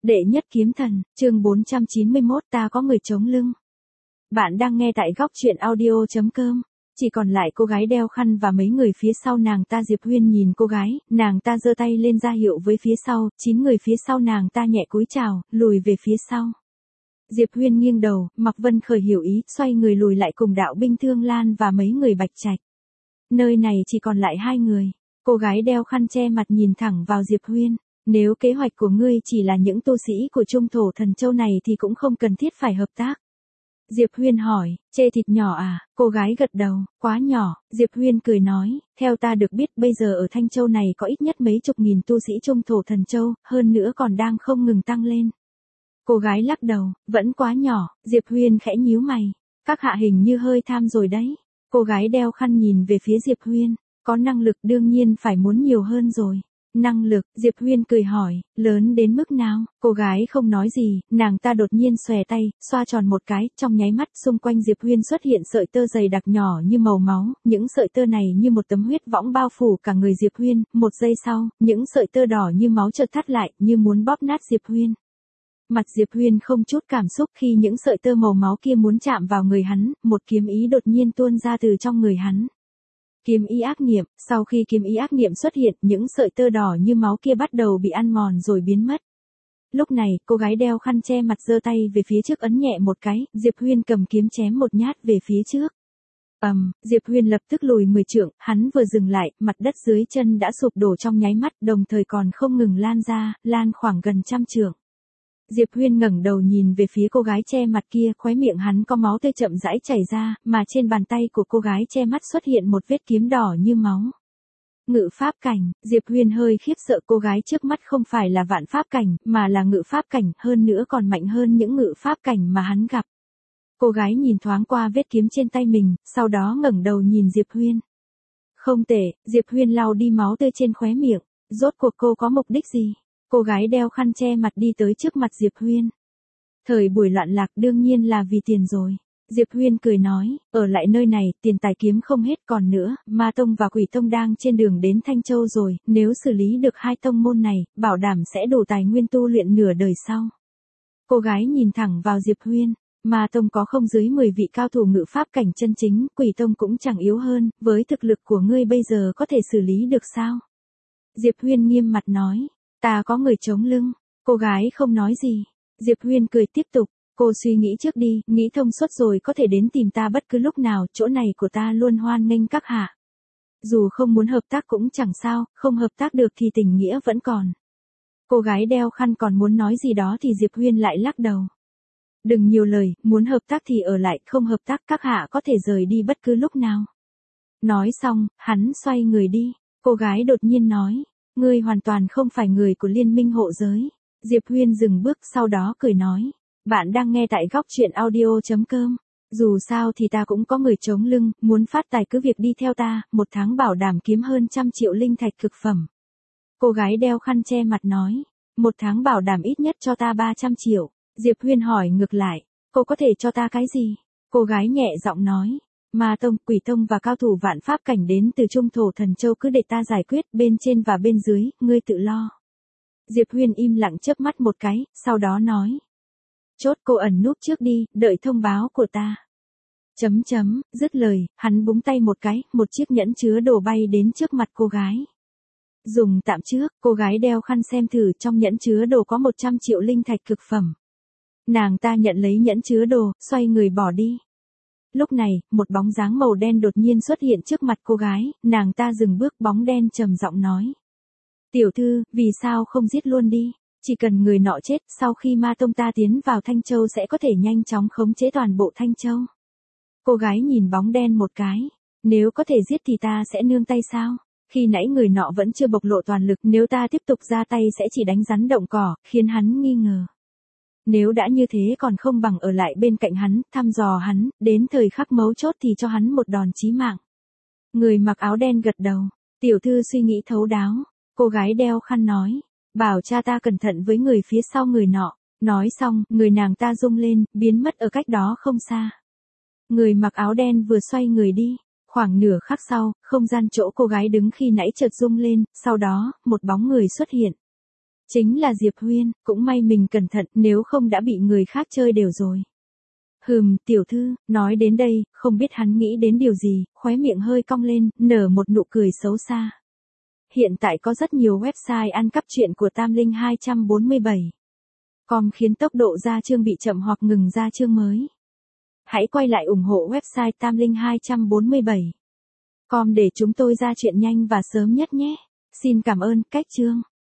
Đệ nhất kiếm thần, chương 491 ta có người chống lưng. Bạn đang nghe tại góc truyện audio.com. Chỉ còn lại cô gái đeo khăn và mấy người phía sau nàng ta. Diệp Huyên nhìn cô gái, nàng ta giơ tay lên ra hiệu với phía sau, 9 người phía sau nàng ta nhẹ cúi chào, lùi về phía sau. Diệp Huyên nghiêng đầu, Mạc Vân Khởi hiểu ý, xoay người lùi lại cùng đạo binh Thương Lan và mấy người Bạch Trạch. Nơi này chỉ còn lại 2 người. Cô gái đeo khăn che mặt nhìn thẳng vào Diệp Huyên. Nếu kế hoạch của ngươi chỉ là những tu sĩ của Trung Thổ Thần Châu này thì cũng không cần thiết phải hợp tác. Diệp Huyên hỏi, chê thịt nhỏ à? Cô gái gật đầu, quá nhỏ. Diệp Huyên cười nói, theo ta được biết bây giờ ở Thanh Châu này có ít nhất mấy chục nghìn tu sĩ Trung Thổ Thần Châu, hơn nữa còn đang không ngừng tăng lên. Cô gái lắc đầu, vẫn quá nhỏ. Diệp Huyên khẽ nhíu mày, các hạ hình như hơi tham rồi đấy. Cô gái đeo khăn nhìn về phía Diệp Huyên, có năng lực đương nhiên phải muốn nhiều hơn rồi. Năng lực, Diệp Huyên cười hỏi, lớn đến mức nào? Cô gái không nói gì, nàng ta đột nhiên xòe tay, xoa tròn một cái, trong nháy mắt xung quanh Diệp Huyên xuất hiện sợi tơ dày đặc nhỏ như màu máu, những sợi tơ này như một tấm huyết võng bao phủ cả người Diệp Huyên, một giây sau, những sợi tơ đỏ như máu chợt thắt lại, như muốn bóp nát Diệp Huyên. Mặt Diệp Huyên không chút cảm xúc khi những sợi tơ màu máu kia muốn chạm vào người hắn, một kiếm ý đột nhiên tuôn ra từ trong người hắn. Kiếm ý ác niệm, sau khi kiếm ý ác niệm xuất hiện, những sợi tơ đỏ như máu kia bắt đầu bị ăn mòn rồi biến mất. Lúc này, cô gái đeo khăn che mặt giơ tay về phía trước ấn nhẹ một cái, Diệp Huyên cầm kiếm chém một nhát về phía trước. Diệp Huyên lập tức lùi 10 trượng, hắn vừa dừng lại, mặt đất dưới chân đã sụp đổ trong nháy mắt, đồng thời còn không ngừng lan ra, lan khoảng gần 100 trượng. Diệp Huyên ngẩng đầu nhìn về phía cô gái che mặt kia, khóe miệng hắn có máu tươi chậm rãi chảy ra, mà trên bàn tay của cô gái che mắt xuất hiện một vết kiếm đỏ như máu. Ngự pháp cảnh, Diệp Huyên hơi khiếp sợ, cô gái trước mắt không phải là vạn pháp cảnh, mà là ngự pháp cảnh, hơn nữa còn mạnh hơn những ngự pháp cảnh mà hắn gặp. Cô gái nhìn thoáng qua vết kiếm trên tay mình, sau đó ngẩng đầu nhìn Diệp Huyên. Không tệ, Diệp Huyên lau đi máu tươi trên khóe miệng, rốt cuộc cô có mục đích gì? Cô gái đeo khăn che mặt đi tới trước mặt Diệp Huyên. Thời buổi loạn lạc đương nhiên là vì tiền rồi. Diệp Huyên cười nói, ở lại nơi này, tiền tài kiếm không hết, còn nữa, Ma Tông và Quỷ Tông đang trên đường đến Thanh Châu rồi, nếu xử lý được 2 tông môn này, bảo đảm sẽ đủ tài nguyên tu luyện nửa đời sau. Cô gái nhìn thẳng vào Diệp Huyên, Ma Tông có không dưới 10 vị cao thủ ngự pháp cảnh chân chính, Quỷ Tông cũng chẳng yếu hơn, với thực lực của ngươi bây giờ có thể xử lý được sao? Diệp Huyên nghiêm mặt nói. Ta có người chống lưng. Cô gái không nói gì. Diệp Huyên cười tiếp tục. Cô suy nghĩ trước đi, nghĩ thông suốt rồi có thể đến tìm ta bất cứ lúc nào, chỗ này của ta luôn hoan nghênh các hạ. Dù không muốn hợp tác cũng chẳng sao, không hợp tác được thì tình nghĩa vẫn còn. Cô gái đeo khăn còn muốn nói gì đó thì Diệp Huyên lại lắc đầu. Đừng nhiều lời, muốn hợp tác thì ở lại, không hợp tác các hạ có thể rời đi bất cứ lúc nào. Nói xong, hắn xoay người đi. Cô gái đột nhiên nói. Ngươi hoàn toàn không phải người của liên minh hộ giới. Diệp Huyên dừng bước sau đó cười nói. Bạn đang nghe tại góc truyện audio.com. Dù sao thì ta cũng có người chống lưng, muốn phát tài cứ việc đi theo ta, 1 tháng bảo đảm kiếm hơn 100 triệu linh thạch cực phẩm. Cô gái đeo khăn che mặt nói. 1 tháng bảo đảm ít nhất cho ta 300 triệu. Diệp Huyên hỏi ngược lại. Cô có thể cho ta cái gì? Cô gái nhẹ giọng nói. Ma Tông, Quỷ Tông và cao thủ vạn pháp cảnh đến từ Trung Thổ Thần Châu cứ để ta giải quyết, bên trên và bên dưới, ngươi tự lo. Diệp Huyên im lặng chớp mắt một cái, sau đó nói. Chốt cô ẩn núp trước đi, đợi thông báo của ta. Dứt lời, hắn búng tay một cái, một chiếc nhẫn chứa đồ bay đến trước mặt cô gái. Dùng tạm trước, cô gái đeo khăn xem thử, trong nhẫn chứa đồ có 100 triệu linh thạch cực phẩm. Nàng ta nhận lấy nhẫn chứa đồ, xoay người bỏ đi. Lúc này, một bóng dáng màu đen đột nhiên xuất hiện trước mặt cô gái, nàng ta dừng bước, bóng đen trầm giọng nói. Tiểu thư, vì sao không giết luôn đi, chỉ cần người nọ chết, sau khi Ma Tông ta tiến vào Thanh Châu sẽ có thể nhanh chóng khống chế toàn bộ Thanh Châu. Cô gái nhìn bóng đen một cái, nếu có thể giết thì ta sẽ nương tay sao? Khi nãy người nọ vẫn chưa bộc lộ toàn lực, nếu ta tiếp tục ra tay sẽ chỉ đánh rắn động cỏ, khiến hắn nghi ngờ. Nếu đã như thế còn không bằng ở lại bên cạnh hắn, thăm dò hắn, đến thời khắc mấu chốt thì cho hắn một đòn chí mạng. Người mặc áo đen gật đầu, tiểu thư suy nghĩ thấu đáo. Cô gái đeo khăn nói, bảo cha ta cẩn thận với người phía sau người nọ. Nói xong, người nàng ta rung lên, biến mất ở cách đó không xa. Người mặc áo đen vừa xoay người đi, khoảng nửa khắc sau, không gian chỗ cô gái đứng khi nãy chợt rung lên, sau đó, một bóng người xuất hiện. Chính là Diệp Huyên, cũng may mình cẩn thận, nếu không đã bị người khác chơi đều rồi. Tiểu thư, nói đến đây, không biết hắn nghĩ đến điều gì, khóe miệng hơi cong lên, nở một nụ cười xấu xa. Hiện tại có rất nhiều website ăn cắp truyện của Tam Linh 247. Khiến tốc độ ra chương bị chậm hoặc ngừng ra chương mới. Hãy quay lại ủng hộ website Tam Linh 247. Để chúng tôi ra chuyện nhanh và sớm nhất nhé. Xin cảm ơn, cách chương.